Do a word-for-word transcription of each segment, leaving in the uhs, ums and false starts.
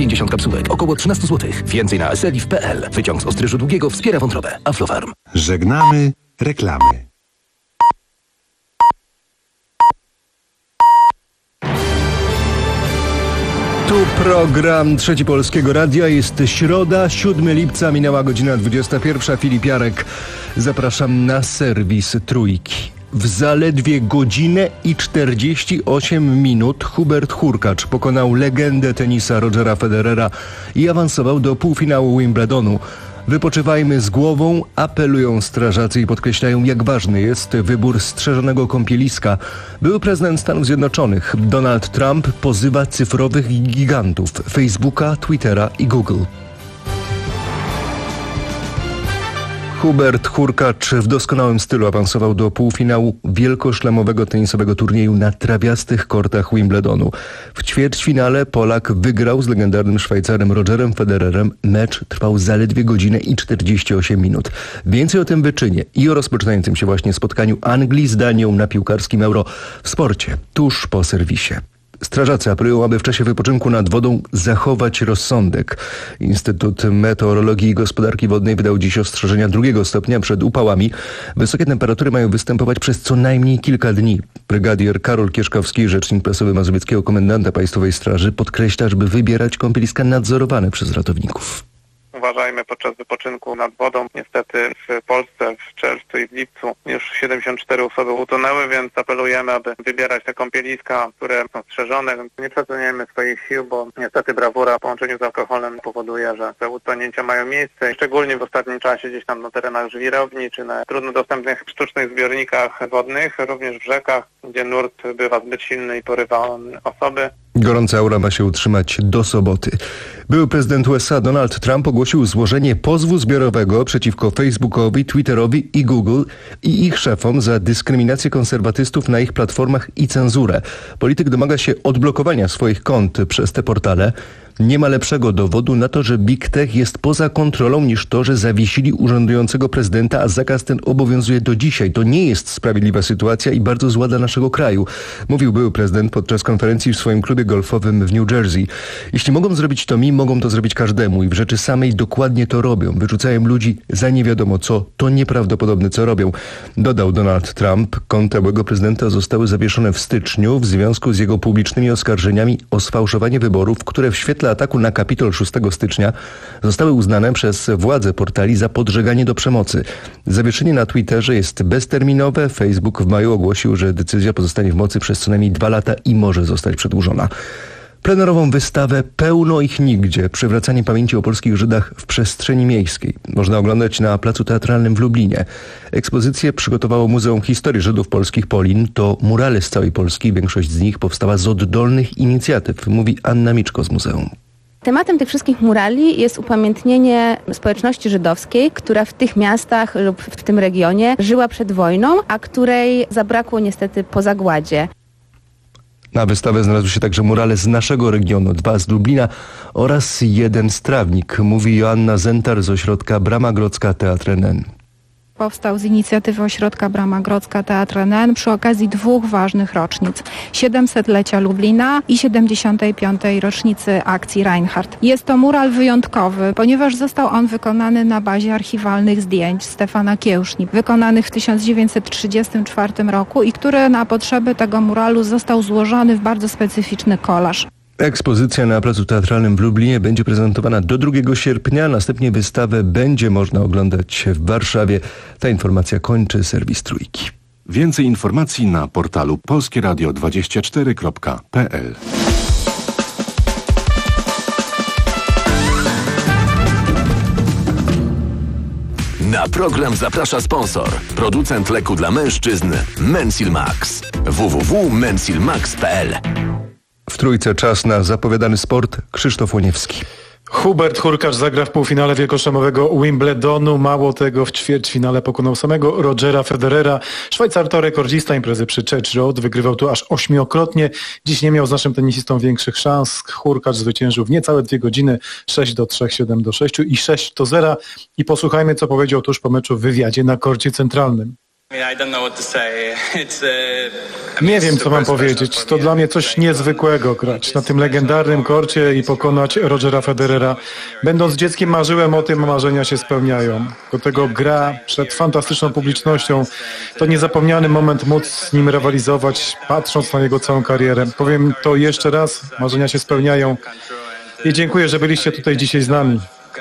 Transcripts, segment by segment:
pięćdziesiąt kapsułek, około trzynaście złotych. Więcej na eseliv kropka p l. Wyciąg z ostryżu długiego wspiera wątrobę. Aflofarm. Żegnamy reklamy. Tu program Trzeci Polskiego Radia. Jest środa, siódmego lipca, minęła godzina dwudziesta pierwsza. Filip Jarek. Zapraszam na serwis Trójki. W zaledwie godzinę i czterdzieści osiem minut Hubert Hurkacz pokonał legendę tenisa Rogera Federera i awansował do półfinału Wimbledonu. Wypoczywajmy z głową, apelują strażacy i podkreślają, jak ważny jest wybór strzeżonego kąpieliska. Były prezydent Stanów Zjednoczonych Donald Trump pozywa cyfrowych gigantów Facebooka, Twittera i Google. Hubert Hurkacz w doskonałym stylu awansował do półfinału wielkoszlemowego tenisowego turnieju na trawiastych kortach Wimbledonu. W ćwierćfinale Polak wygrał z legendarnym Szwajcarem Rogerem Federerem. Mecz trwał zaledwie godzinę i czterdzieści osiem minut. Więcej o tym wyczynie i o rozpoczynającym się właśnie spotkaniu Anglii z Danią na piłkarskim Euro w sporcie, tuż po serwisie. Strażacy apelują, aby w czasie wypoczynku nad wodą zachować rozsądek. Instytut Meteorologii i Gospodarki Wodnej wydał dziś ostrzeżenia drugiego stopnia przed upałami. Wysokie temperatury mają występować przez co najmniej kilka dni. Brygadier Karol Kieszkowski, rzecznik prasowy mazowieckiego komendanta Państwowej Straży, podkreśla, żeby wybierać kąpieliska nadzorowane przez ratowników. Uważajmy podczas wypoczynku nad wodą. Niestety w Polsce w czerwcu i w lipcu już siedemdziesiąt cztery osoby utonęły, więc apelujemy, aby wybierać te kąpieliska, które są strzeżone. Nie przeceniajmy swoich sił, bo niestety brawura w połączeniu z alkoholem powoduje, że te utonięcia mają miejsce. Szczególnie w ostatnim czasie gdzieś tam na terenach żwirowni czy na trudno dostępnych sztucznych zbiornikach wodnych, również w rzekach, gdzie nurt bywa zbyt silny i porywa osoby. Gorąca aura ma się utrzymać do soboty. Były prezydent U S A Donald Trump ogłosił złożenie pozwu zbiorowego przeciwko Facebookowi, Twitterowi i Google i ich szefom za dyskryminację konserwatystów na ich platformach i cenzurę. Polityk domaga się odblokowania swoich kont przez te portale. Nie ma lepszego dowodu na to, że Big Tech jest poza kontrolą niż to, że zawiesili urzędującego prezydenta, a zakaz ten obowiązuje do dzisiaj. To nie jest sprawiedliwa sytuacja i bardzo zła dla naszego kraju, mówił były prezydent podczas konferencji w swoim klubie golfowym w New Jersey. Jeśli mogą zrobić to mi, mogą to zrobić każdemu i w rzeczy samej dokładnie to robią. Wyrzucają ludzi za nie wiadomo co. To nieprawdopodobne, co robią. Dodał Donald Trump. Konta byłego prezydenta zostały zawieszone w styczniu w związku z jego publicznymi oskarżeniami o sfałszowanie wyborów, które w świetle ataku na Kapitol szóstego stycznia zostały uznane przez władze portali za podżeganie do przemocy. Zawieszenie na Twitterze jest bezterminowe. Facebook w maju ogłosił, że decyzja pozostanie w mocy przez co najmniej dwa lata i może zostać przedłużona. Plenerową wystawę Pełno ich nigdzie. Przywracanie pamięci o polskich Żydach w przestrzeni miejskiej. Można oglądać na Placu Teatralnym w Lublinie. Ekspozycję przygotowało Muzeum Historii Żydów Polskich Polin. To murale z całej Polski. Większość z nich powstała z oddolnych inicjatyw, mówi Anna Miczko z muzeum. Tematem tych wszystkich murali jest upamiętnienie społeczności żydowskiej, która w tych miastach lub w tym regionie żyła przed wojną, a której zabrakło niestety po zagładzie. Na wystawę znalazły się także murale z naszego regionu, dwa z Lublina oraz jeden z Trawnik, mówi Joanna Zentar z ośrodka Brama Grodzka Teatr N N. Powstał z inicjatywy Ośrodka Brama Grodzka Teatr N N przy okazji dwóch ważnych rocznic. siedemsetlecia Lublina i siedemdziesiątej piątej rocznicy akcji Reinhardt. Jest to mural wyjątkowy, ponieważ został on wykonany na bazie archiwalnych zdjęć Stefana Kiełszni, wykonanych w tysiąc dziewięćset trzydziestym czwartym roku i który na potrzeby tego muralu został złożony w bardzo specyficzny kolaż. Ekspozycja na Placu Teatralnym w Lublinie będzie prezentowana do drugiego sierpnia. Następnie wystawę będzie można oglądać w Warszawie. Ta informacja kończy serwis Trójki. Więcej informacji na portalu polskie radio dwadzieścia cztery kropka p l. Na program zaprasza sponsor. Producent leku dla mężczyzn Mensil Max. w w w kropka mensil max kropka p l. W Trójce czas na zapowiadany sport. Krzysztof Łoniewski. Hubert Hurkacz zagra w półfinale wielkoszlemowego Wimbledonu. Mało tego, w ćwierćfinale pokonał samego Rogera Federera. Szwajcar to rekordzista imprezy przy Church Road. Wygrywał tu aż ośmiokrotnie. Dziś nie miał z naszym tenisistą większych szans. Hurkacz zwyciężył w niecałe dwie godziny. sześć do trzech, siedem do sześciu i sześć do zera. I posłuchajmy, co powiedział tuż po meczu w wywiadzie na korcie centralnym. Nie wiem, co mam powiedzieć. To dla mnie coś niezwykłego grać na tym legendarnym korcie i pokonać Rogera Federera. Będąc dzieckiem marzyłem o tym, a marzenia się spełniają. Do tego gra przed fantastyczną publicznością. To niezapomniany moment móc z nim rywalizować, patrząc na jego całą karierę. Powiem to jeszcze raz, marzenia się spełniają. I dziękuję, że byliście tutaj dzisiaj z nami.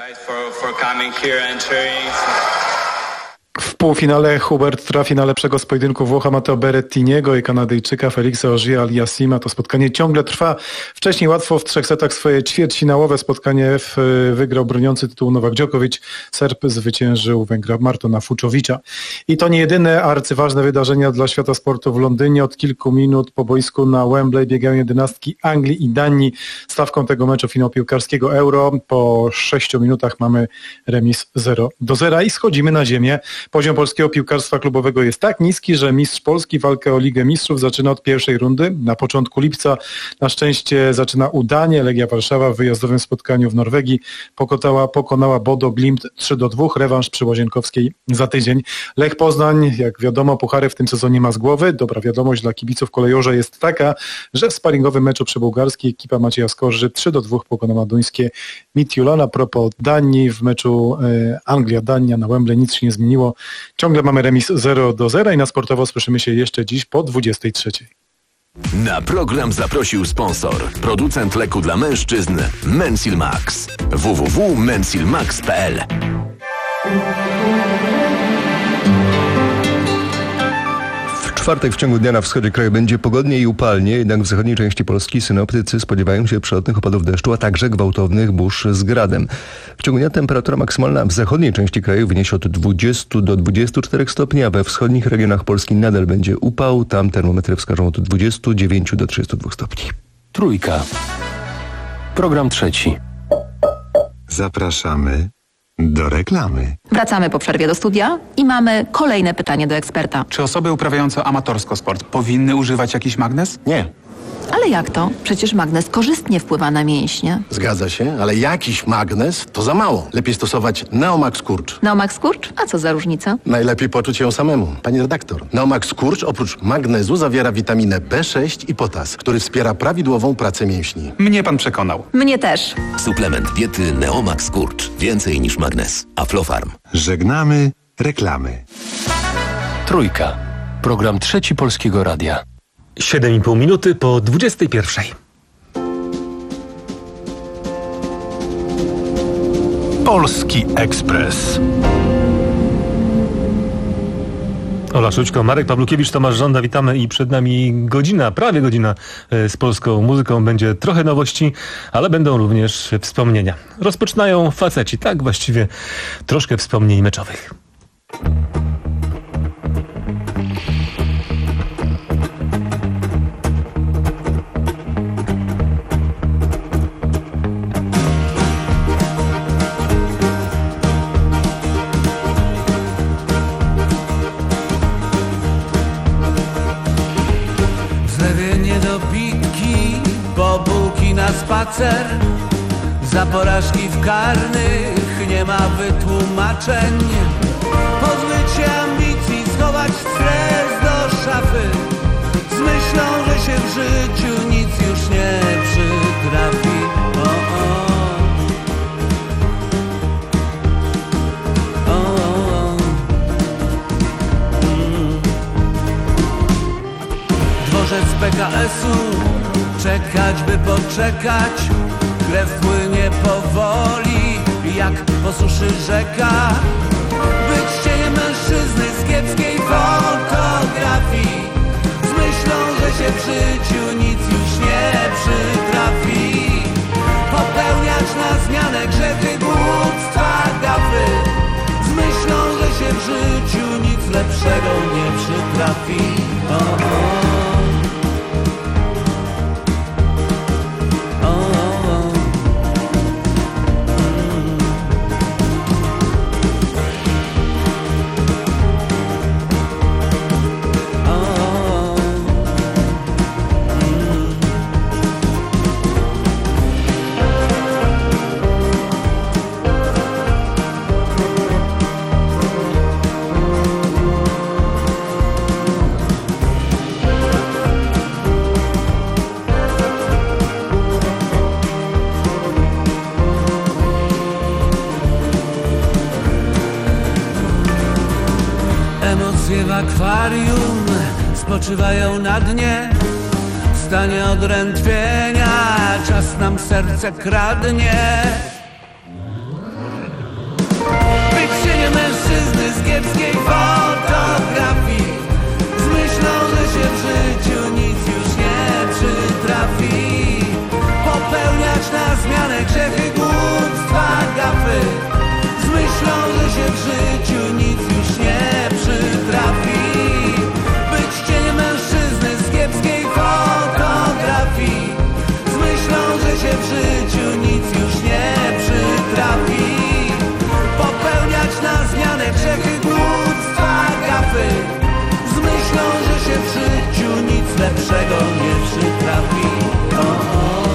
W półfinale Hubert trafi na lepszego z pojedynku Włocha Matteo Berrettiniego i Kanadyjczyka Felixa Auger-Aliassima. To spotkanie ciągle trwa. Wcześniej łatwo w trzech setach swoje ćwierćfinałowe spotkanie w, wygrał broniący tytułu Nowak Djokovic. Serb zwyciężył Węgra Martona Fuczowicza. I to nie jedyne arcyważne wydarzenia dla świata sportu w Londynie. Od kilku minut po boisku na Wembley biegają jedenastki Anglii i Danii. Stawką tego meczu finału piłkarskiego Euro. Po sześciu minutach mamy remis zero do zera i schodzimy na ziemię. Poziom polskiego piłkarstwa klubowego jest tak niski, że mistrz Polski walkę o Ligę Mistrzów zaczyna od pierwszej rundy. Na początku lipca na szczęście zaczyna udanie. Legia Warszawa w wyjazdowym spotkaniu w Norwegii pokonała, pokonała Bodo Glimt trzy do dwóch. Rewanż przy Łazienkowskiej za tydzień. Lech Poznań, jak wiadomo, puchary w tym sezonie ma z głowy. Dobra wiadomość dla kibiców kolejorza jest taka, że w sparingowym meczu przy bułgarskiej ekipa Macieja Skorży trzy do dwóch pokonała duńskie Midtjylland. A propos Danii, w meczu e, Anglia-Dania na Wembley nic się nie zmieniło. Ciągle mamy remis zero do zera i na sportowo słyszymy się jeszcze dziś po dwudziestej trzeciej. Na program zaprosił sponsor, producent leku dla mężczyzn Mensil Max. w w w kropka mensil max kropka p l. W czwartek w ciągu dnia na wschodzie kraju będzie pogodnie i upalnie, jednak w zachodniej części Polski synoptycy spodziewają się przelotnych opadów deszczu, a także gwałtownych burz z gradem. W ciągu dnia temperatura maksymalna w zachodniej części kraju wyniesie od dwudziestu do dwudziestu czterech stopni, a we wschodnich regionach Polski nadal będzie upał. Tam termometry wskażą od dwudziestu dziewięciu do trzydziestu dwóch stopni. Trójka. Program trzeci. Zapraszamy do reklamy. Wracamy po przerwie do studia i mamy kolejne pytanie do eksperta. Czy osoby uprawiające amatorsko sport powinny używać jakiś magnez? Nie. Ale jak to? Przecież magnez korzystnie wpływa na mięśnie. Zgadza się, ale jakiś magnez to za mało. Lepiej stosować Neomax Kurcz. Neomax Kurcz? A co za różnica? Najlepiej poczuć ją samemu. Pani redaktor, Neomax Kurcz oprócz magnezu zawiera witaminę B sześć i potas, który wspiera prawidłową pracę mięśni. Mnie pan przekonał. Mnie też. Suplement diety Neomax Kurcz. Więcej niż magnez. Aflofarm. Żegnamy reklamy. Trójka. Program trzeci Polskiego Radia. siedem i pół minuty po dwudziestej pierwszej. Polski Ekspres. Ola Szućko, Marek Pawlukiewicz, Tomasz Żąda, witamy i przed nami godzina, prawie godzina z polską muzyką. Będzie trochę nowości, ale będą również wspomnienia. Rozpoczynają faceci, tak właściwie troszkę wspomnień meczowych. Spacer za porażki w karnych nie ma wytłumaczeń. Pozbyć się ambicji, schować stres do szafy z myślą, że się w życiu nic już nie przytrafi. O, o. O, o. Mm. Dworzec P K S-u, czekać by poczekać, krew płynie powoli, jak po suszy rzeka. Być cieniem mężczyzny z kiepskiej fotografii, z myślą, że się w życiu nic już nie przytrafi. Popełniać na zmianę grzechy, głupstwa, gafy, z myślą, że się w życiu nic lepszego nie przytrafi. O, o. akwarium spoczywają na dnie. W stanie odrętwienia czas nam serce kradnie. Być cieniem mężczyzny z kiepskiej fotografii, z myślą, że się w życiu nic już nie przytrafi. Popełniać na zmianę grzechy, głupstwa, gafy, z myślą, że się w życiu nic już nie przytrafi. Być cieniem mężczyzny z kiepskiej fotografii, z myślą, że się w życiu nic już nie przytrafi. Popełniać na zmianę grzechy, głupstwa, gafy, z myślą, że się w życiu nic lepszego nie przytrafi. O, o.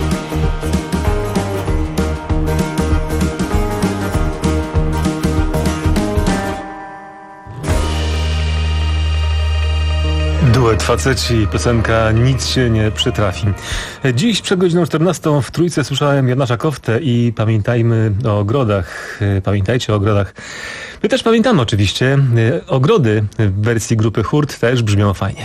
Duet faceci, piosenka Nic się nie przytrafi. Dziś przed godziną czternastą w Trójce słyszałem Janasza Koftę i pamiętajmy o ogrodach. Pamiętajcie o ogrodach. My też pamiętamy oczywiście. Ogrody w wersji grupy Hurt też brzmią fajnie.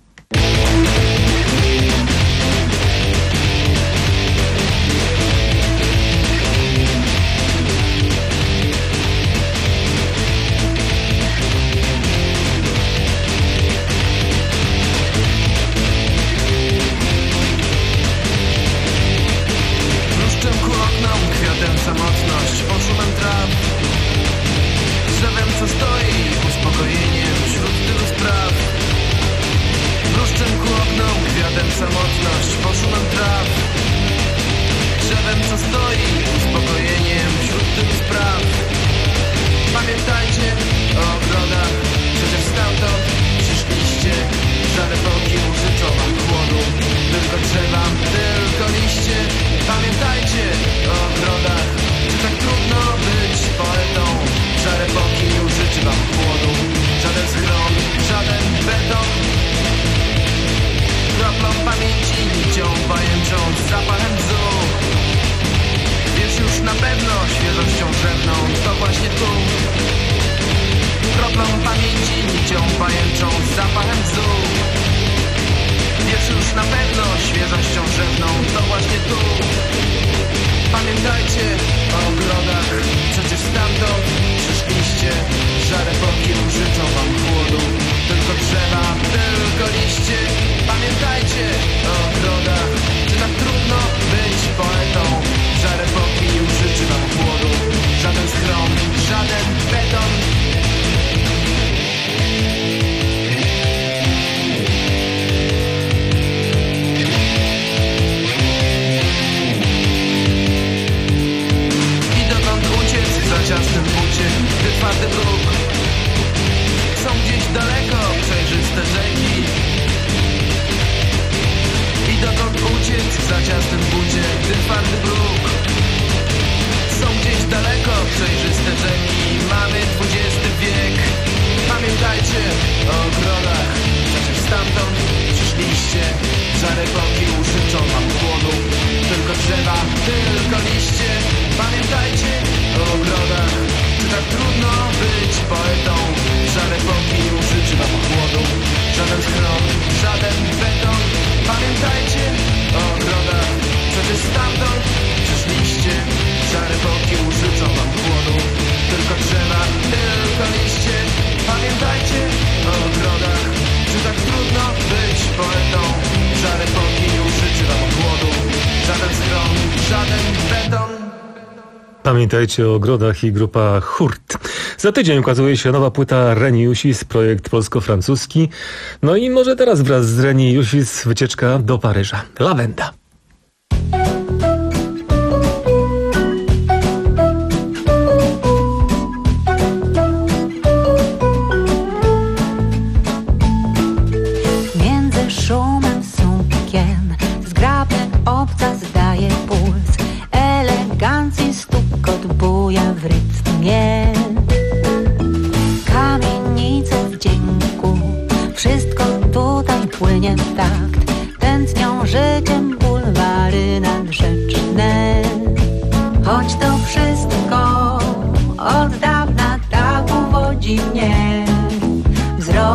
Pamiętajcie o ogrodach i grupa Hurt. Za tydzień ukazuje się nowa płyta Reni Jusis, projekt polsko-francuski. No i może teraz wraz z Reni Jusis wycieczka do Paryża. Lawenda. Między szumem sukien zgrabny obca zdaje puls. Elegancji stukot buja w rytmie. Kamienice w dzięku, wszystko tutaj płynie w takt. Tętnią życiem bulwary nadrzeczne. Choć to wszystko od dawna tak uwodzi mnie. Wzrok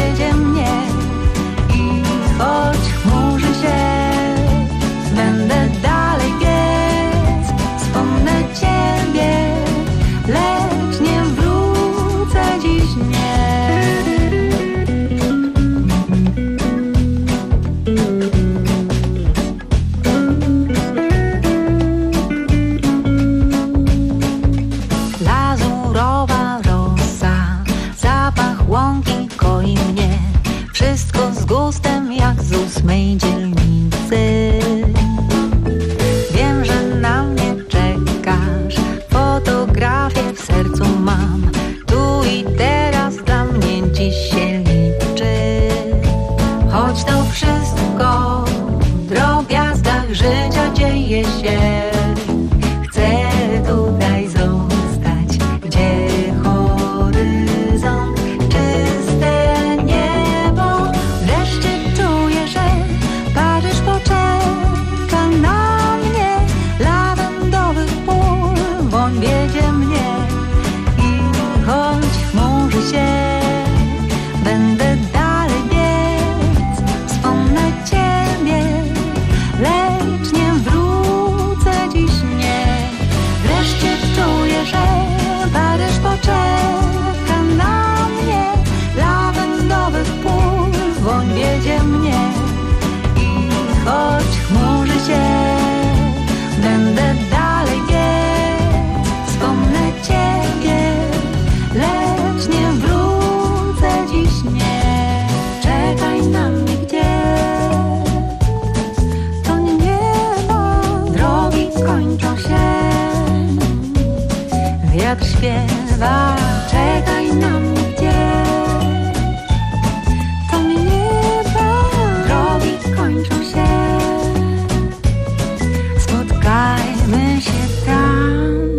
wiedzie mnie i choć chmurzy się, będę dalej biec, wspomnę Ciebie, lecz nie wrócę dziś nie. Lazurowa rosa, zapach łąki koi mnie, wszystko z gustem jak z ósmej dzielnicy. Wiem, że na mnie czekasz, fotografię w sercu mam, tu i teraz dla mnie dziś się liczy. Choć to wszystko w drobiazgach życia dzieje się, chcę tutaj zostać, gdzie horyzont, czyste niebo. Wreszcie czuję, że Paryż poczeka na mnie, lawendowych pól woń wiedzie mnie i choć chmurzy się, będę dalej biec, wspomnę Ciebie, lecz nie wrócę dziś nie. Wreszcie czuję, że Paryż poczeka na mnie, lawendowych pól woń wiedzie mnie i choć chmurzy się, będę dalej biec, wspomnę Ciebie, lecz nie wrócę dziś nie. Czekaj na mnie gdzieś, to nie niebo, drogi kończą się, wiatr śpiewa. Czekaj na mnie gdzieś, to nie niebo, drogi kończą się, spotkajmy się tam.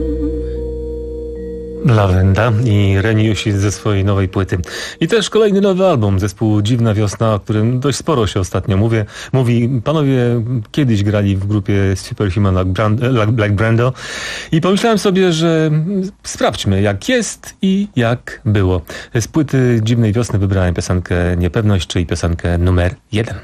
Lawenda i Reniusi ze swojej nowej płyty. I też kolejny nowy album, zespół Dziwna Wiosna, o którym dość sporo się ostatnio mówię. Mówi, panowie kiedyś grali w grupie Superhuman like, Brand, like Brando i pomyślałem sobie, że sprawdźmy jak jest i jak było. Z płyty Dziwnej Wiosny wybrałem piosenkę Niepewność, czyli piosenkę numer jeden.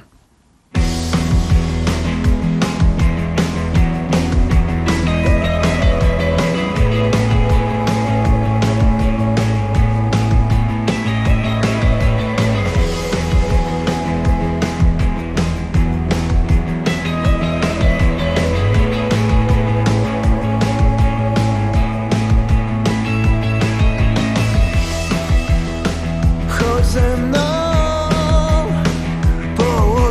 Chodź ze mną, połóż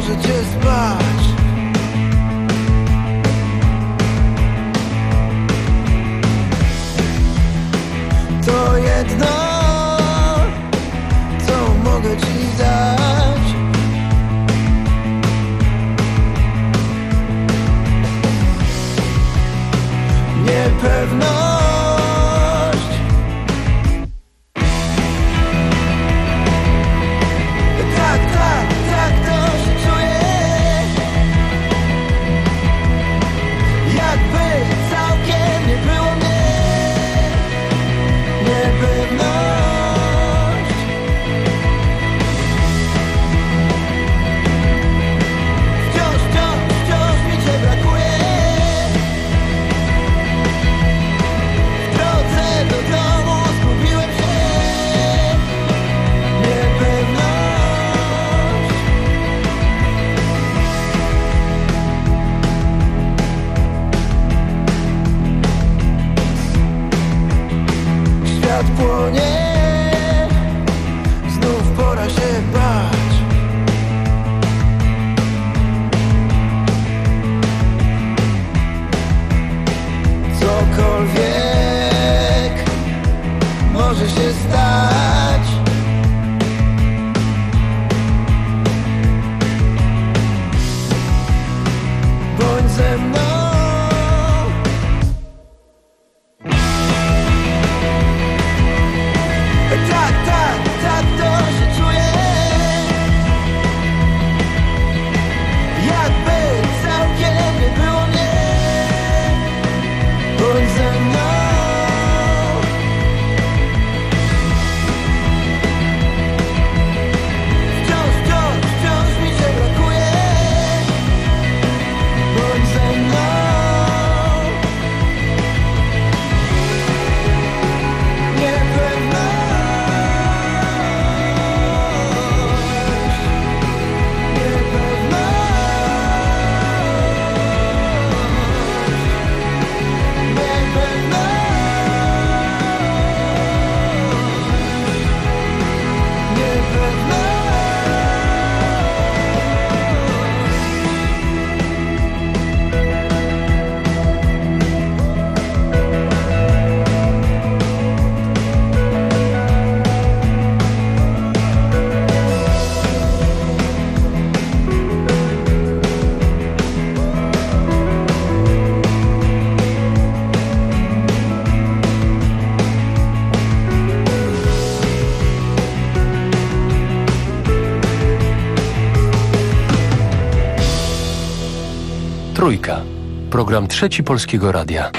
Trójka. Program Trzeci Polskiego Radia.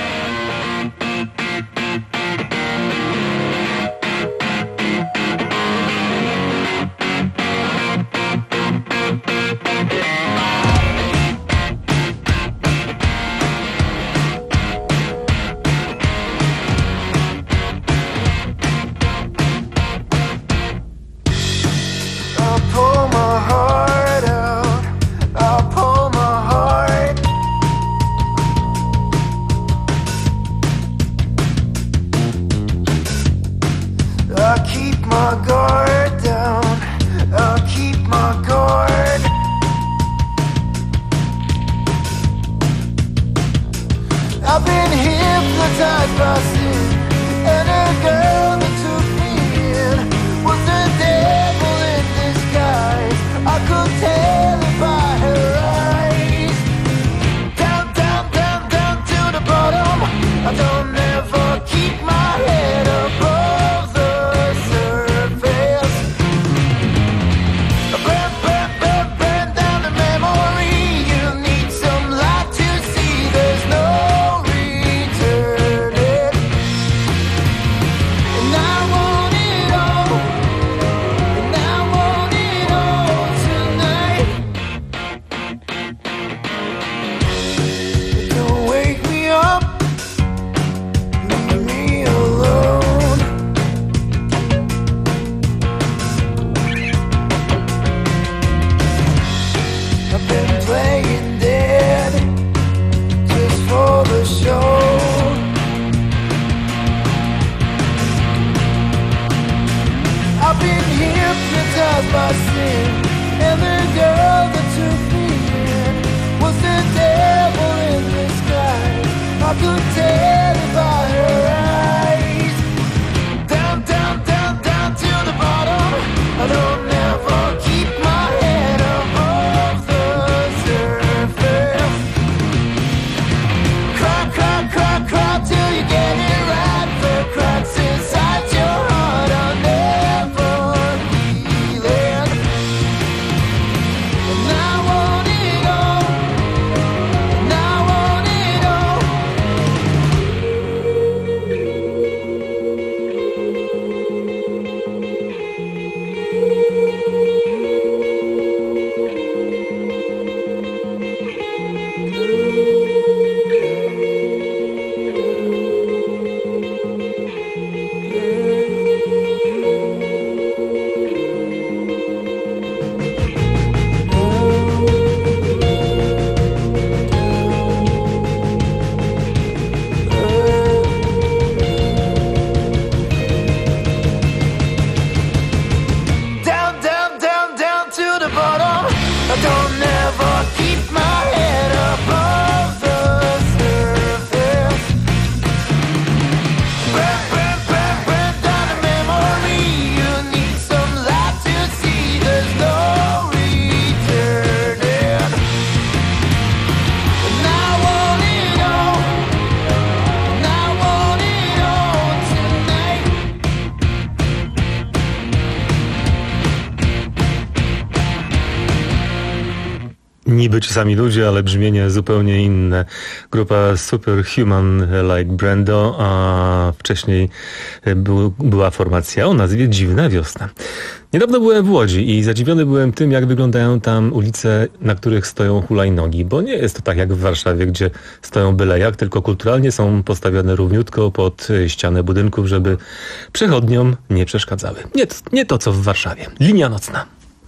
Niby ci sami ludzie, ale brzmienie zupełnie inne. Grupa Superhuman like Brando, a wcześniej był, była formacja o nazwie Dziwna Wiosna. Niedawno byłem w Łodzi i zadziwiony byłem tym, jak wyglądają tam ulice, na których stoją hulajnogi, bo nie jest to tak jak w Warszawie, gdzie stoją byle jak, tylko kulturalnie są postawione równiutko pod ścianę budynków, żeby przechodniom nie przeszkadzały. Nie, nie to, co w Warszawie. Linia nocna.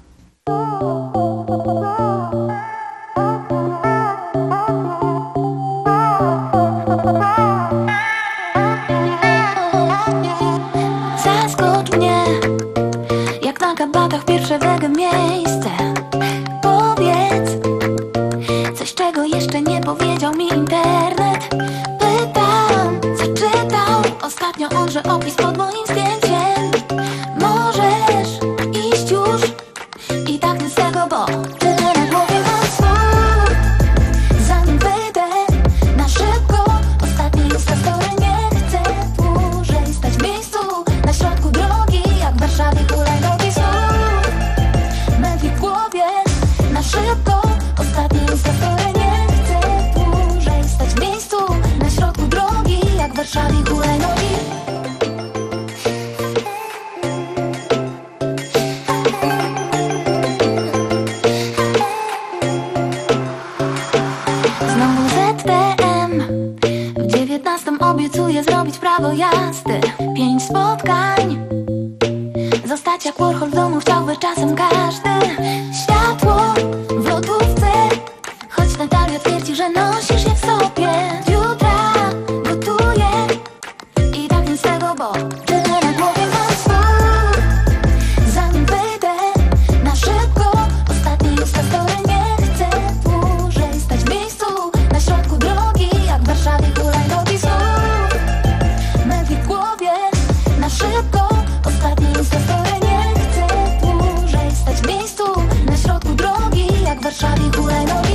Pierwsze wege miejsce. Powiedz coś, czego jeszcze nie powiedział mi internet. Pytam, co czytał ostatnio onże opis pod moim zdjęciem. Możesz iść już i tak nie z tego, bo tyle na głowie mam słów. Zanim wyjdę na szybko, ostatni instastory nie chcę dłużej stać w miejscu na środku drogi, jak w Warszawie hulajnogi są. Szybko, ostatni instastory nie chcę czasem każdy. Światło w lodówce, choć Natalia twierdzi, że nosisz je w sobie. Jutra gotuję i tak nie z tego, bo tyle na głowie mam słów. Zanim wyjdę na szybko, ostatni instastory, nie chcę dłużej stać w miejscu na środku drogi, jak w Warszawie hulajnogi znów. Mętlik w głowie na szybko, ostatni instastory, nie chcę dłużej stać w miejscu na środku drogi, jak w Warszawie hulajnogi.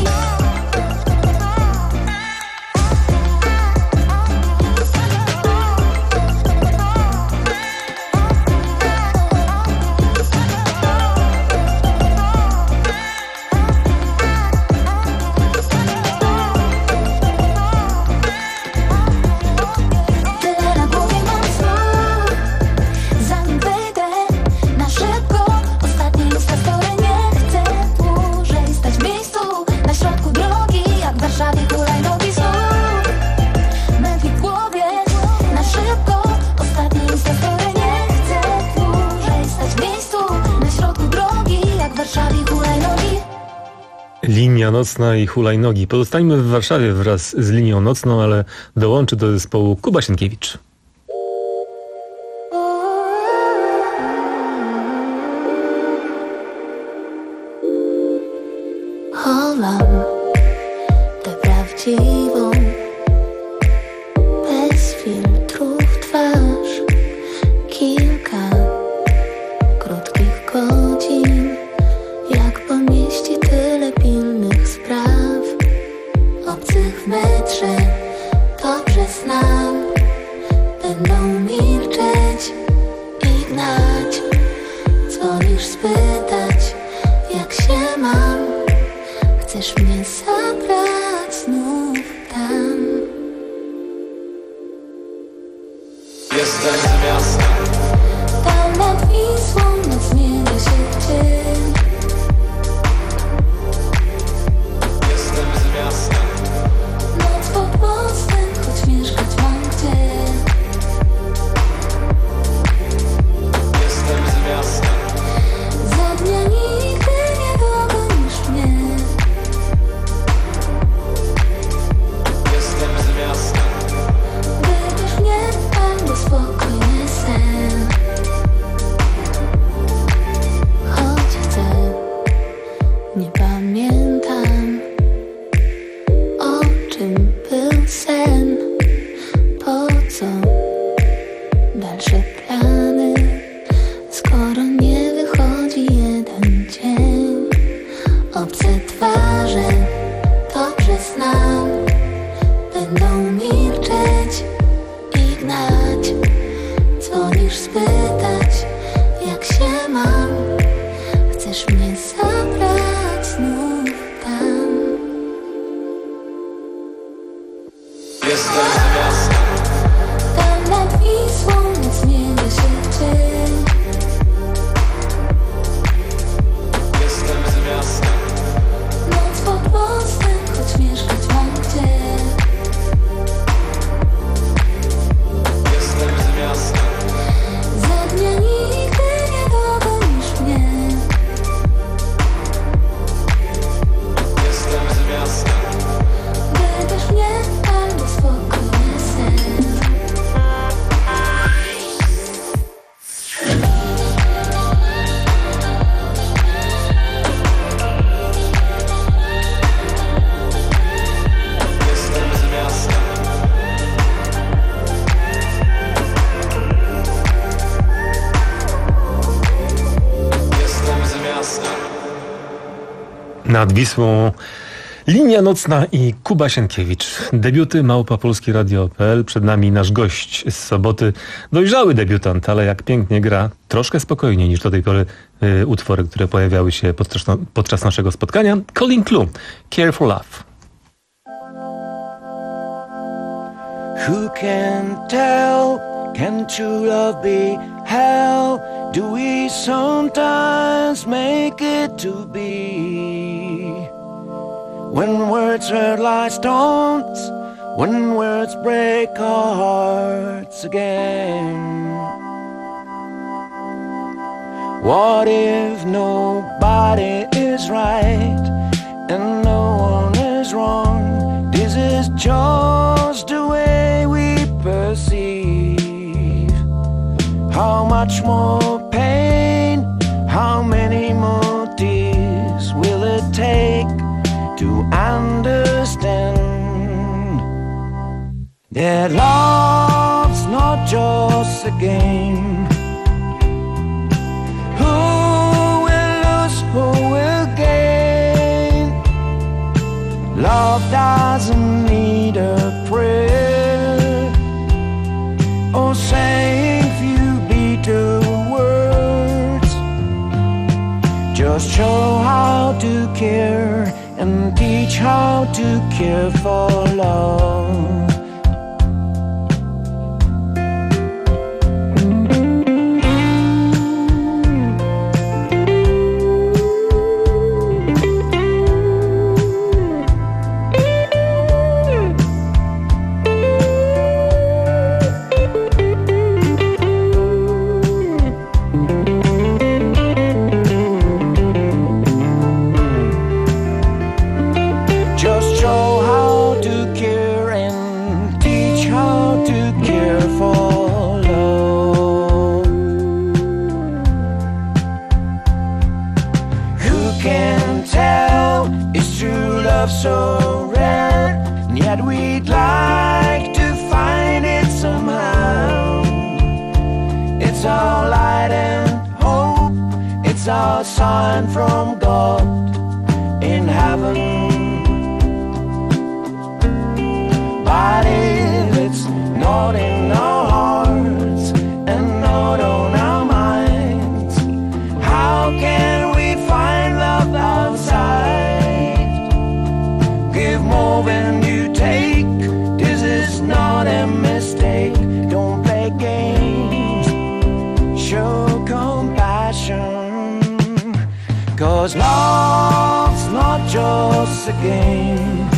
Tyle na głowie mam słów. Zanim wyjdę na szybko, ostatni instastory, nie chcę dłużej stać w miejscu na środku drogi, jak w Warszawie hulajnogi znów. Mętlik w głowie na szybko, ostatni instastory, nie chcę dłużej stać w miejscu na środku drogi, jak w Warszawie hulajnogi. Linia nocna i hulajnogi. Pozostańmy w Warszawie wraz z linią nocną, ale dołączy do zespołu Kuba Sienkiewicz. Chowam tę prawdziwą, bez filtrów twarz. Kilka krótkich godzin, jak po mieście tyle pilnych spraw. Obcych w metrze dobrze znam, będą milczeć i gnać. Dzwonisz spytać, jak się mam. Chcesz mnie zabrać znów tam. Jestem z miasta, Tam nad Wisłą noc zmienia się w dzień. jestem z miasta, Noc pod mostem, choć mieszkać mam gdzie. jestem z miasta, Za dnia nigdy nie dogonisz mnie. jestem z miasta, Wybierz mnie albo spokojny sen. Choć chcę, nie pamiętam, o czym był sen. Po co dalsze plany, skoro nie wychodzi jeden dzień. Obce twarze dobrze znam, będą milczeć i gnać. Dzwonisz spytać, jak się mam. Chcesz mnie zabrać znów tam. jestem z miasta, Tam nad Wisłą noc zmienia się w dzień. jestem z miasta, Noc pod mostem, choć mieszkać mam gdzie. jestem z miasta, Za dnia nigdy nie dogonisz mnie. jestem z miasta, Wybierz mnie albo spokojny sen. jestem z miasta, jestem z miasta. Nad Wisłą Linia nocna i Kuba Sienkiewicz. Debiuty małpa polskie radio kropka p l. Przed nami nasz gość z soboty. Dojrzały debiutant, ale jak pięknie gra. Troszkę spokojniej niż do tej pory y, utwory, które pojawiały się podczas, podczas naszego spotkania. Colin Clue, Care for Love. Who can tell? Can true love be hell? Do we sometimes make it to be? When words hurt like stones, when words break our hearts again. What if nobody is right and no one is wrong? This is just the way we perceive. How much more pain, how many more tears will it take to understand that love's not just a game? Who will lose, who will gain? Love doesn't need a prayer or saying few bitter words. Just show how to care and teach how to care for love. So rare, and yet we'd like to find it somehow. It's our light and hope, it's our sign from God in heaven. But if it's not in our hearts and not on our minds, how can we find love outside? Give more than you take, this is not a mistake. Don't play games, show compassion, 'cause love's not just a game.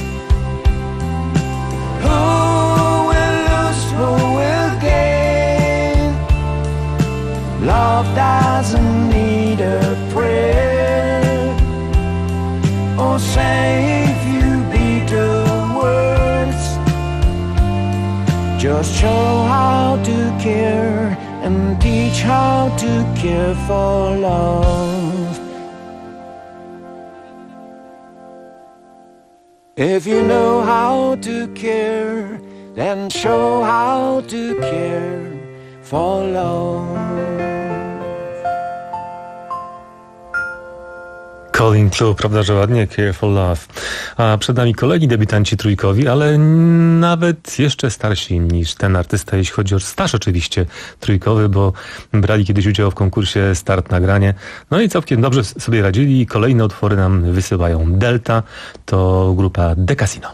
Who will lose, who will gain? Love doesn't need a prayer or saying few bitter words. Just show how to care and teach how to care for love. If you know how to care, then show how to care for love. Colin Clue, prawda, że ładnie? Care for Love. A przed nami kolejni debiutanci trójkowi, ale nawet jeszcze starsi niż ten artysta, jeśli chodzi o staż oczywiście trójkowy, bo brali kiedyś udział w konkursie Start Nagranie. No i całkiem dobrze sobie radzili i kolejne utwory nam wysyłają. Delta to grupa The Casino.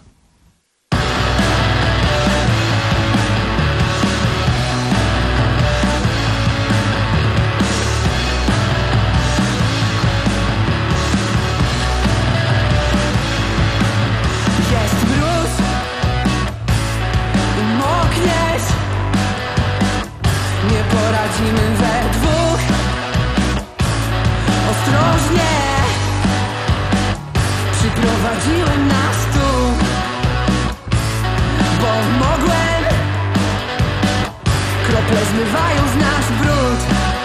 Przyprowadziłem nas tu, bo mogłem. Krople zmywają z nas brud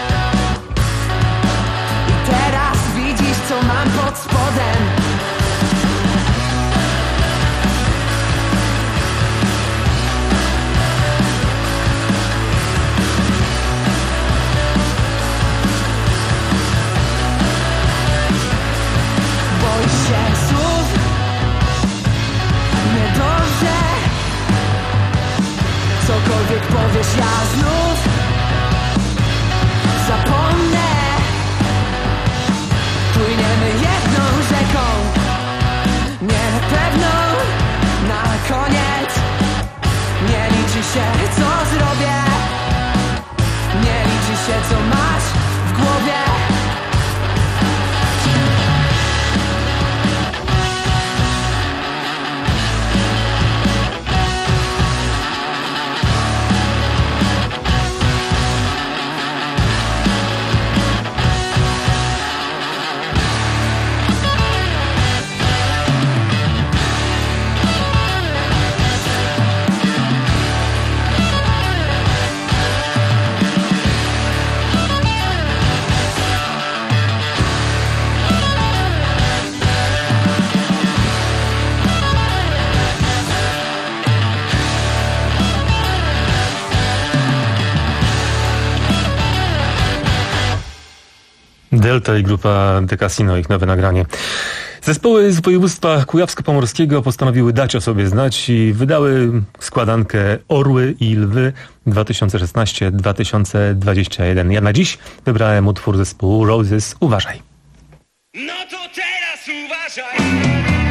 i teraz widzisz, co mam pod spodem. Boisz się słów, niedobrze. Cokolwiek powiesz, ja znów zapomnę. Płyniemy jedną rzeką, niepewną na koniec. Nie liczy się, co zrobię, nie liczy się, co masz w głowie. Delta i grupa The Casino, ich nowe nagranie. Zespoły z województwa kujawsko-pomorskiego postanowiły dać o sobie znać i wydały składankę Orły i Lwy dwa tysiące szesnaście dwa tysiące dwadzieścia jeden. Ja na dziś wybrałem utwór zespołu Roses Uważaj. No to teraz uważaj!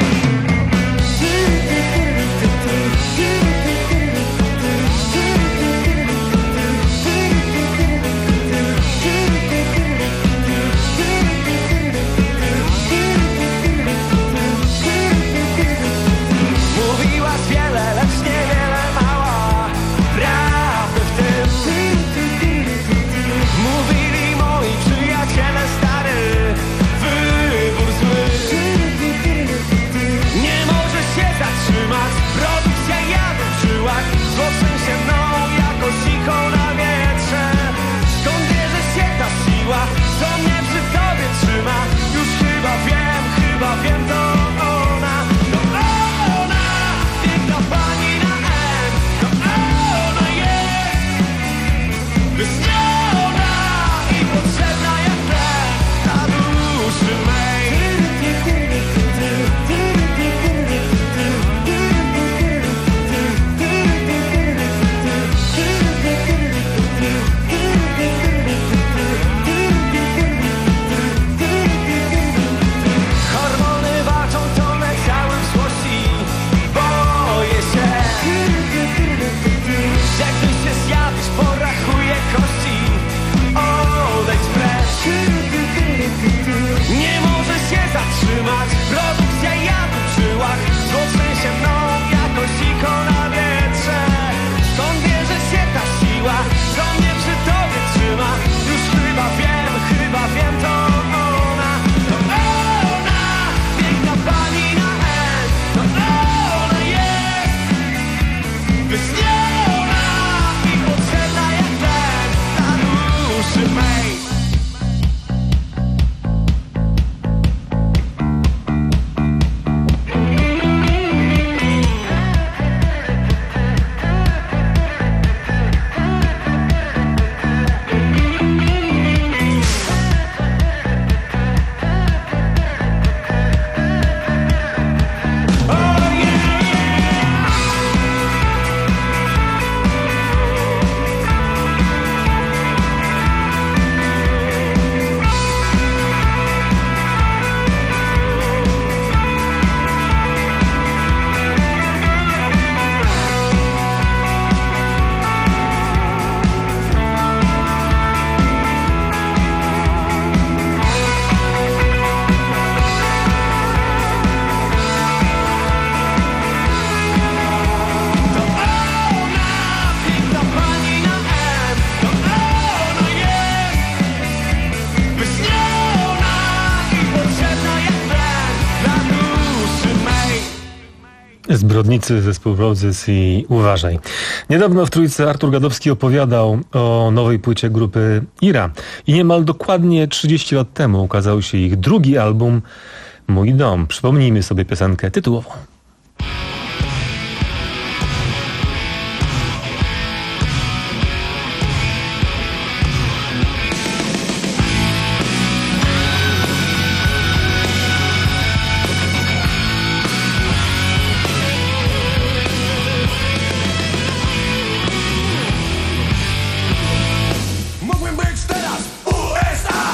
Zbrodnicy, zespół Roses i Uważaj. Niedawno w Trójce Artur Gadowski opowiadał o nowej płycie grupy Ira. I niemal dokładnie trzydzieści lat temu ukazał się ich drugi album Mój dom. Przypomnijmy sobie piosenkę tytułową.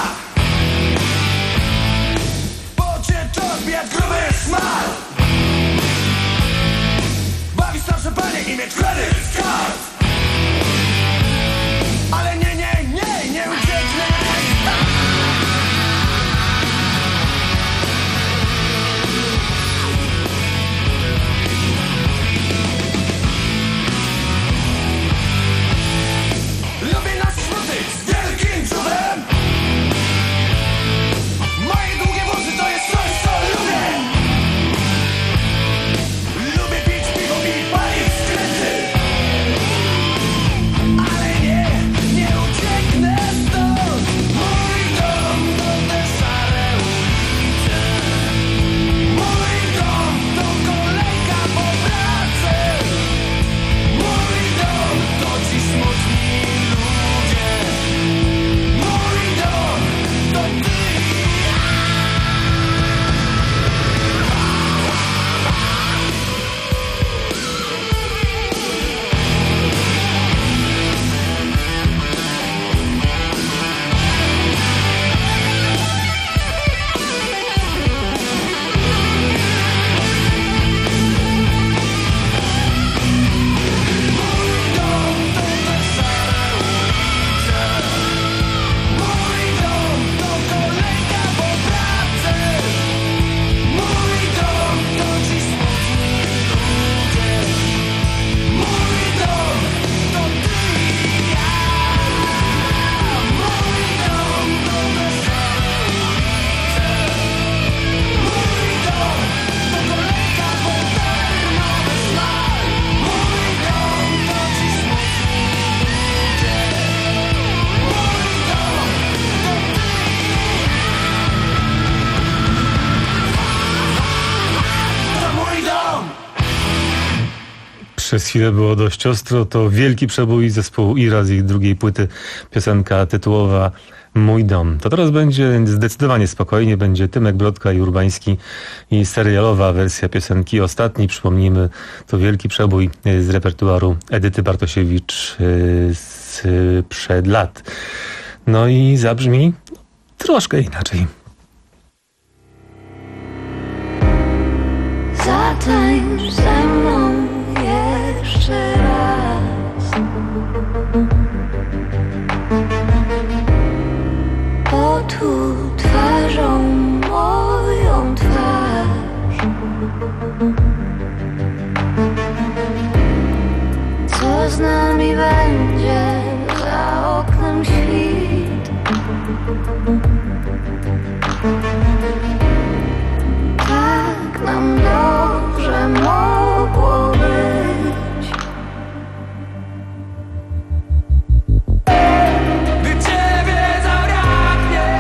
Gruby szmal! Przez chwilę było dość ostro. To wielki przebój zespołu Ira z ich drugiej płyty. Piosenka tytułowa Mój dom. To teraz będzie zdecydowanie spokojnie. Będzie Tymek Brodka i Urbański i serialowa wersja piosenki Ostatni. Przypomnijmy, to wielki przebój z repertuaru Edyty Bartosiewicz sprzed lat. No i zabrzmi troszkę inaczej. Zatańcz ze mną jeszcze raz. Otul twarzą moją twarz. Co z nami będzie za oknem świt? Tak nam dobrze mogło być. Gdy ciebie zabraknie,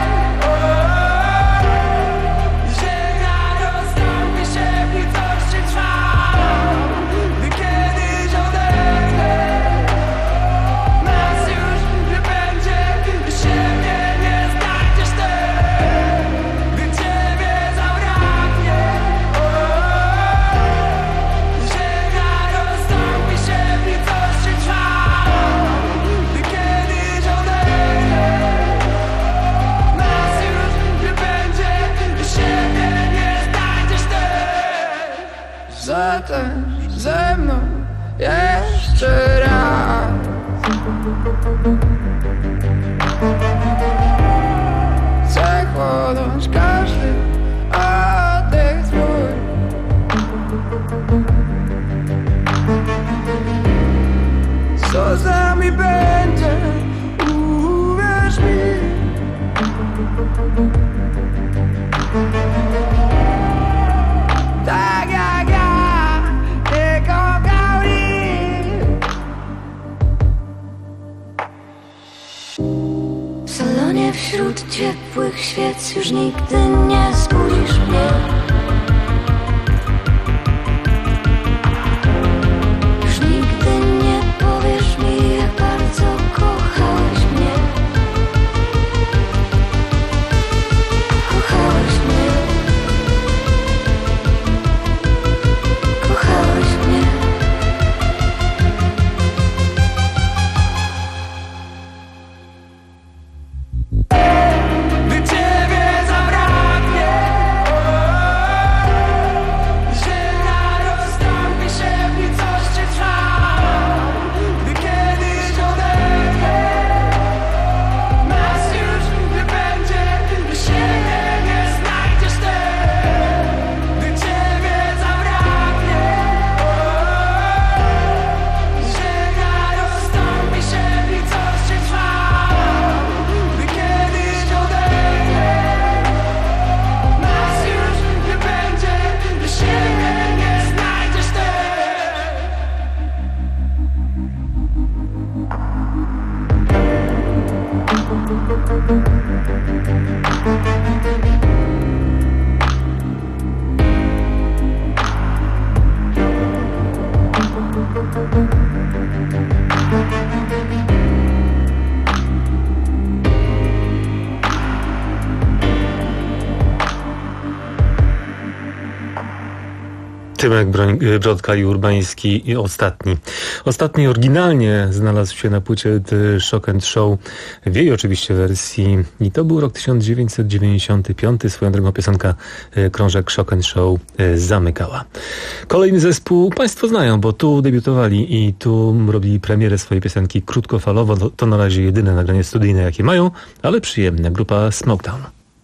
ziemia rozstąpi się w nicości trwa. Gdy kiedyś odetchnę, nas już nie będzie, siebie nie znajdziesz też. Gdy ciebie zabraknie, ziemia rozstąpi się w nicości trwa. Gdy kiedyś odetchnę, nas już nie będzie, siebie nie znajdziesz też. Zatańcz ze mną jeszcze raz. Chcę chłonąć każdy oddech twój. Co z nami będzie, uwierz mi. Tak jak ja nie kochał nikt. W salonie wśród ciepłych świec już nigdy nie zbudzisz mnie. Już nigdy nie powiesz mi, jak bardzo kochałeś mnie. Kochałeś mnie. Kochałeś mnie. Gdy ciebie zabraknie, ziemia rozstąpi się w nicości trwa. Gdy kiedyś odetchnę, nas już nie będzie, siebie nie znajdziesz też. Gdy ciebie zabraknie, ziemia rozstąpi się w nicości trwa. Gdy kiedyś odetchnę, nas już nie będzie, siebie nie znajdziesz też. Tymek Broń- Brodka i Urbański i Ostatni. Ostatni oryginalnie znalazł się na płycie The Shock and Show w jej oczywiście wersji i to był rok tysiąc dziewięćset dziewięćdziesiąty piąty. Swoją drogą piosenka e, krążek Shock and Show e, zamykała. Kolejny zespół Państwo znają, bo tu debiutowali i tu robili premierę swojej piosenki krótkofalowo. To, to na razie jedyne nagranie studyjne jakie mają, ale przyjemne. Grupa Smoketown.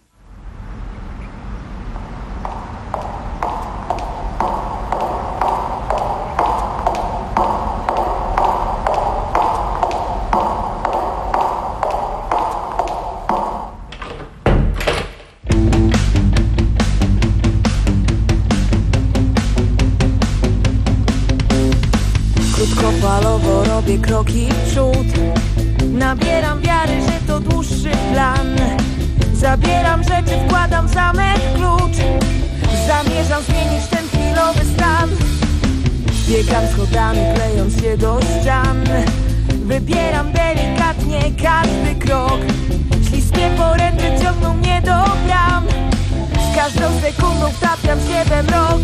Krótkofalowo robię kroki w przód. Nabieram wiary, że to dłuższy plan. Zabieram rzeczy, wkładam w zamek klucz. Zamierzam zmienić ten chwilowy stan. Biegam schodami, klejąc się do ścian. Wybieram delikatnie każdy krok. Śliskie poręcze ciągną mnie do bram. Z każdą sekundą wtapiam się we mrok.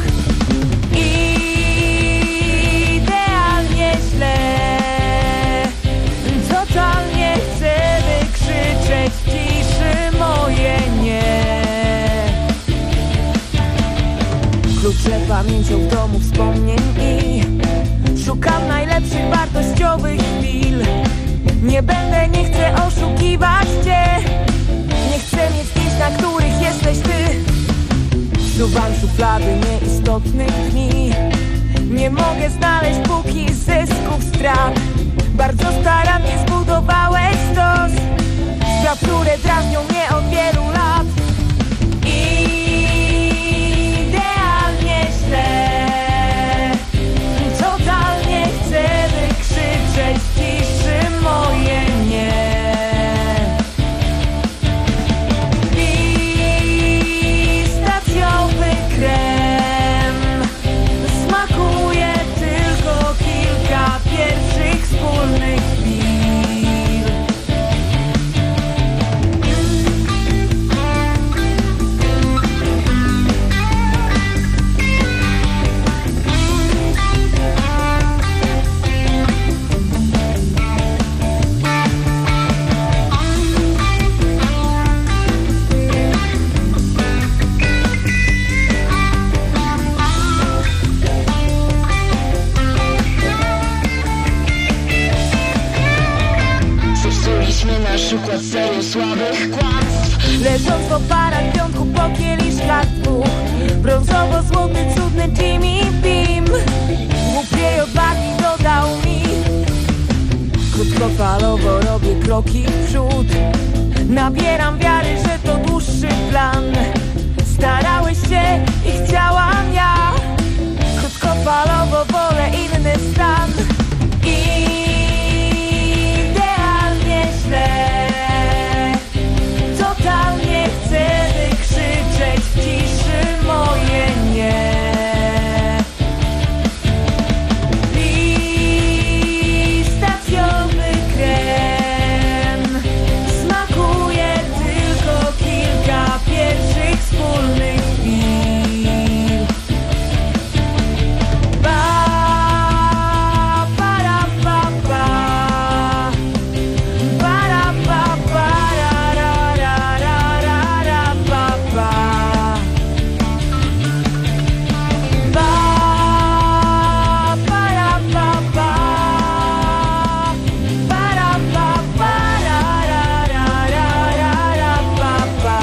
Idealnie źle. Totalnie chcę wykrzyczeć w ciszy moje nie. Kluczę pamięcią w domu wspomnień i szukam najlepszych wartościowych chwil. Nie będę, nie chcę oszukiwać cię. Nie chcę mieć miejsc, na których jesteś ty. Wsuwam szuflady nieistotnych dni. Nie mogę znaleźć póki zysków strat. Bardzo starannie zbudowałeś stos spraw, które drażnią mnie od wielu lat. Idealnie źle. Totalnie chcę wykrzyczeć w ciszy moje nie. Pistacjowy krem smakuje tylko kilka pierwszych wspólnych chwil. Przykład serii słabych kłamstw. Leżąc w oparach piątku po kieliszkach dwóch. Brązowo-złoty, cudny Jimmy Beam głupiej odwagi dodał mi. Krótkofalowo robię kroki w przód. Nabieram wiary, że to dłuższy plan. Starałeś się i chciałam ja. Krótkofalowo wolę inny stan. Idealnie źle. Totalnie chcę wykrzyczeć w ciszy moje nie. Pistacjowy krem smakuje tylko kilka pierwszych wspólnych chwil. Ba, para, pa, pa. Para, pa, pa, ra, ra, ra, ra, ra, ra, pa, pa. Ba, para, pa, pa. Para, pa, pa, ra, ra, ra, ra, ra, ra, pa, pa.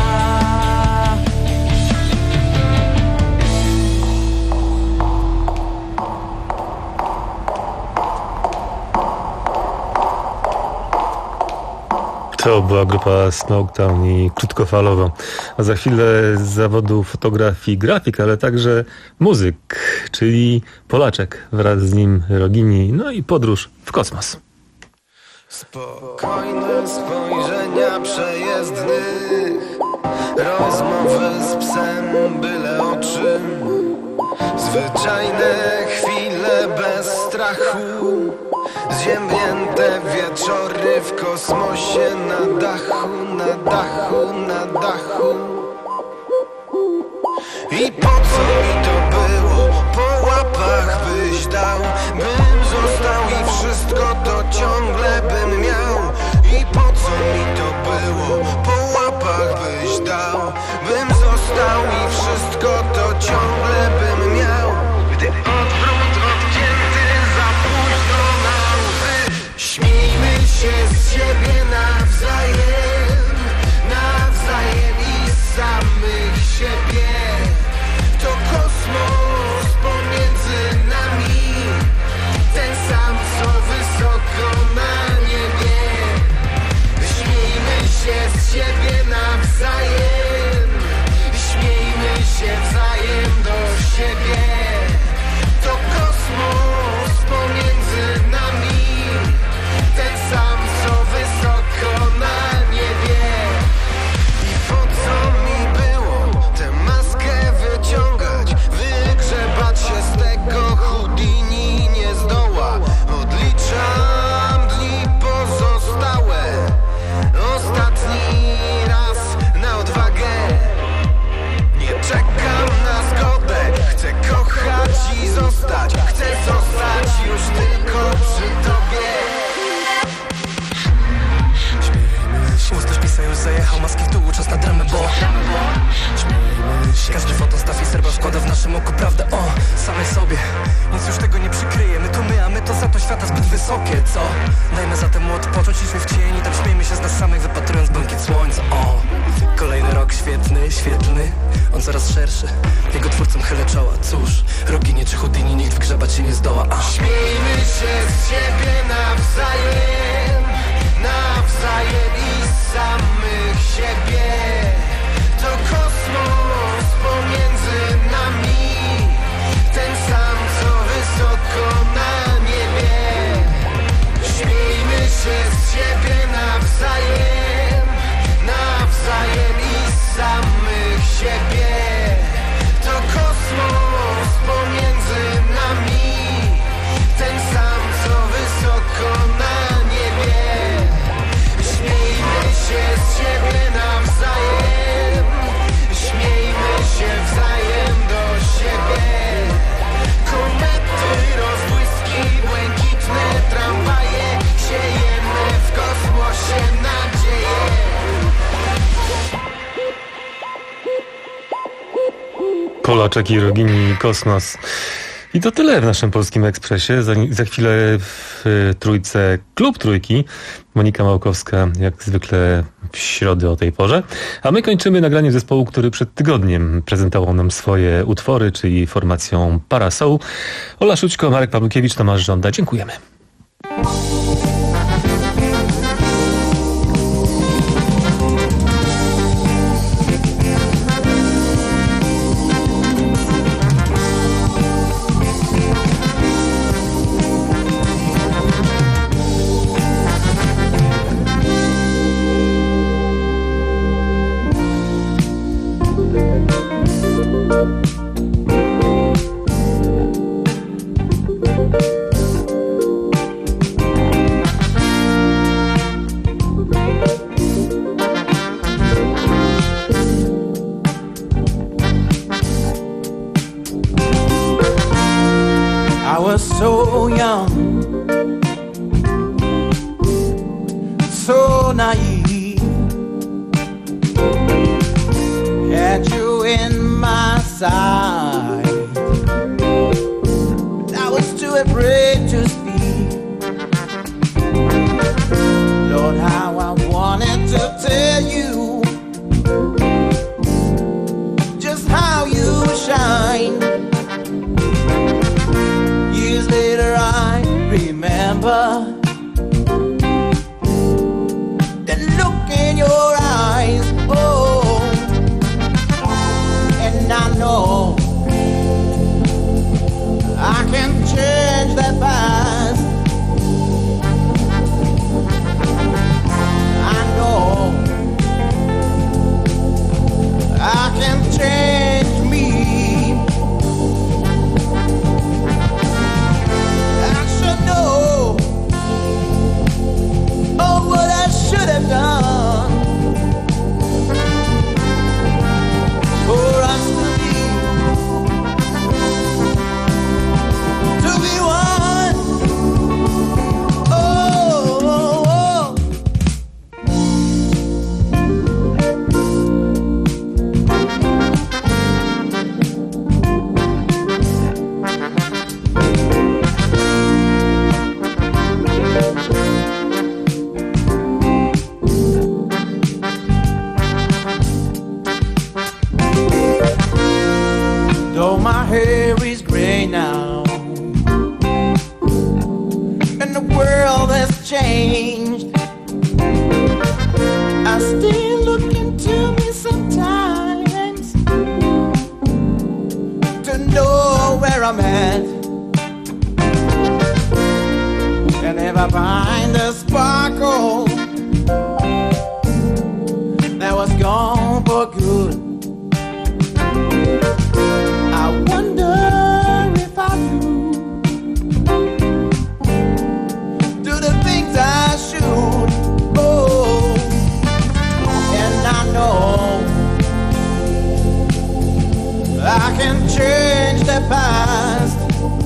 To była grupa Snowtown i Krótkofalowo. A za chwilę z zawodu fotografii grafik, ale także muzyk, czyli Polaczek, wraz z nim Rogini, no i podróż w kosmos. Spokojne spojrzenia przejezdnych, rozmowy z psem, byle o czym. Zwyczajne chwile bez strachu, zziębnięte wieczory w kosmosie, na dachu, na dachu, na dachu. I po co mi to było? Po łapach byś dał, bym został i wszystko to ciągle bym miał. I po co mi to było? Po łapach byś dał, bym został i wszystko to ciągle bym miał. Gdy odwrót odcięty za późno na łzy. Śmiejmy się z siebie nawzajem, nawzajem i z samych siebie. To kosmos pomiędzy nami, ten sam co wysoko na niebie. Śmiejmy się z siebie nawzajem, śmiejmy się wzajem do siebie. To kosmos pomiędzy nami, ten sam co wysoko na niebie. I po co mi było tę maskę wyciągać, wygrzebać się z tego Houdini? naszym oku prawdę o samej sobie. Nic już tego nie przykryje, my to my, a my to za to świata zbyt wysokie, co? Dajmy zatem odpocząć, idźmy w cień i tak śmiejmy się z nas samych, wypatrując błękit słońca, o. Kolejny rok świetny, świetlny, on coraz szerszy, jego twórcom chylę czoła. Cóż, Rogini czy Houdini, nikt wgrzebać się nie zdoła, a śmiejmy się z siebie nawzajem, nawzajem i z samych siebie. To kosmos pomiędzy nami, ten sam co wysoko na niebie. Śmiejmy się z siebie nawzajem, nawzajem i z samych siebie. To kosmos pomiędzy nami, ten sam co wysoko na niebie. Śmiejmy się z siebie nawzajem, śmiejmy się wzajem do siebie. Komety, rozbłyski, błękitne tramwaje, siejemy w kosmosie nadzieję. Polaczek i Rogini, Kosmos. I to tyle w naszym Polskim Ekspresie. Za, za chwilę w y, trójce Klub Trójki. Monika Małkowska jak zwykle w środę o tej porze. A my kończymy nagranie zespołu, który przed tygodniem prezentował nam swoje utwory, czyli formacją Parasoul. Ola Szućko, Marek Pawlukiewicz, Tomasz Żąda. Dziękujemy. So young, so naive, had you in my sight, I was too afraid to speak. Lord, how I wanted to tell you just how you shine. Years later I remember the look in your eyes, oh, and I know I can change that past. I know I can change me. No. Oh, what I should have done for us to be, to be one. Oh, oh, oh. Though my hair is gray now and the world has changed, I still look into me sometimes to know where I'm at. And if I find the sparkle that was gone for good, I wonder if I do do the things I should. Oh, and I know I can change the past.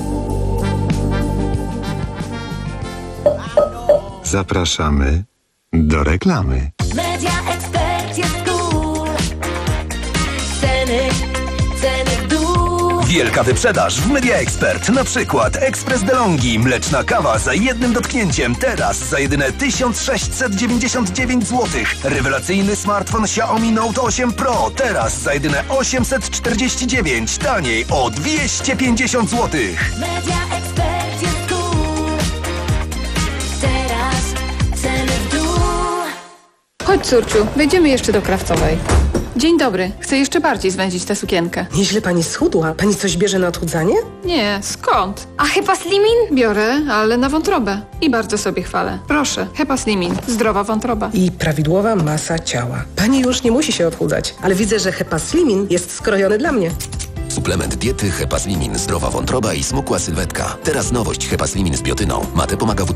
Zapraszamy do reklamy. Media Expert jest cool. Ceny, ceny w dół. Wielka wyprzedaż w Media Expert. Na przykład Ekspres DeLonghi, mleczna kawa za jednym dotknięciem. Teraz za jedyne tysiąc sześćset dziewięćdziesiąt dziewięć złotych. Rewelacyjny smartfon Xiaomi Note osiem Pro. Teraz za jedyne osiemset czterdzieści dziewięć. Taniej o dwieście pięćdziesiąt złotych. Media Expert jest tu. Teraz ceny w dół. Chodź, córciu, wejdziemy jeszcze do Krawcowej. Dzień dobry. Chcę jeszcze bardziej zwędzić tę sukienkę. Nieźle pani schudła. Pani coś bierze na odchudzanie? Nie, skąd? A Hepa Slimin? Biorę, ale na wątrobę. I bardzo sobie chwalę. Proszę, Hepa Slimin. Zdrowa wątroba. I prawidłowa masa ciała. Pani już nie musi się odchudzać, ale widzę, że Hepa Slimin jest skrojony dla mnie. Suplement diety Hepa Slimin. Zdrowa wątroba i smukła sylwetka. Teraz nowość Hepa Slimin z biotyną. Mate pomaga w